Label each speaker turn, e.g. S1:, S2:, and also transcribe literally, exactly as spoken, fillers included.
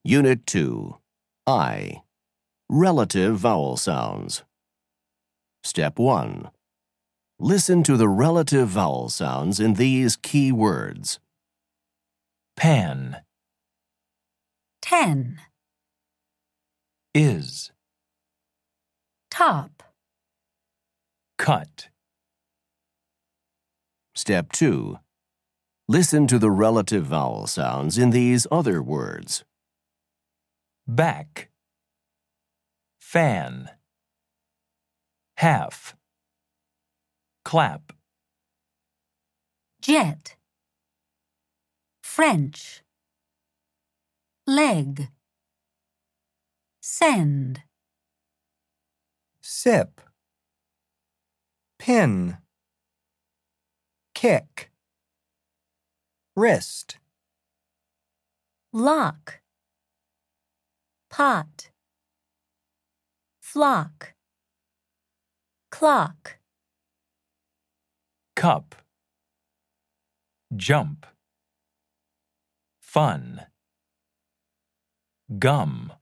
S1: Unit two. I. Relative vowel sounds. Step one. Listen to the relative vowel sounds in these key words.
S2: Pan,
S3: ten,
S2: is,
S3: top,
S2: cut,
S1: Step two. Listen to the relative vowel sounds in these other words.
S2: back, fan, half, clap,
S3: jet, French, leg, send,
S4: sip, pin, kick, wrist,
S3: lock, pot, flock, clock,
S2: cup, jump, fun, gum.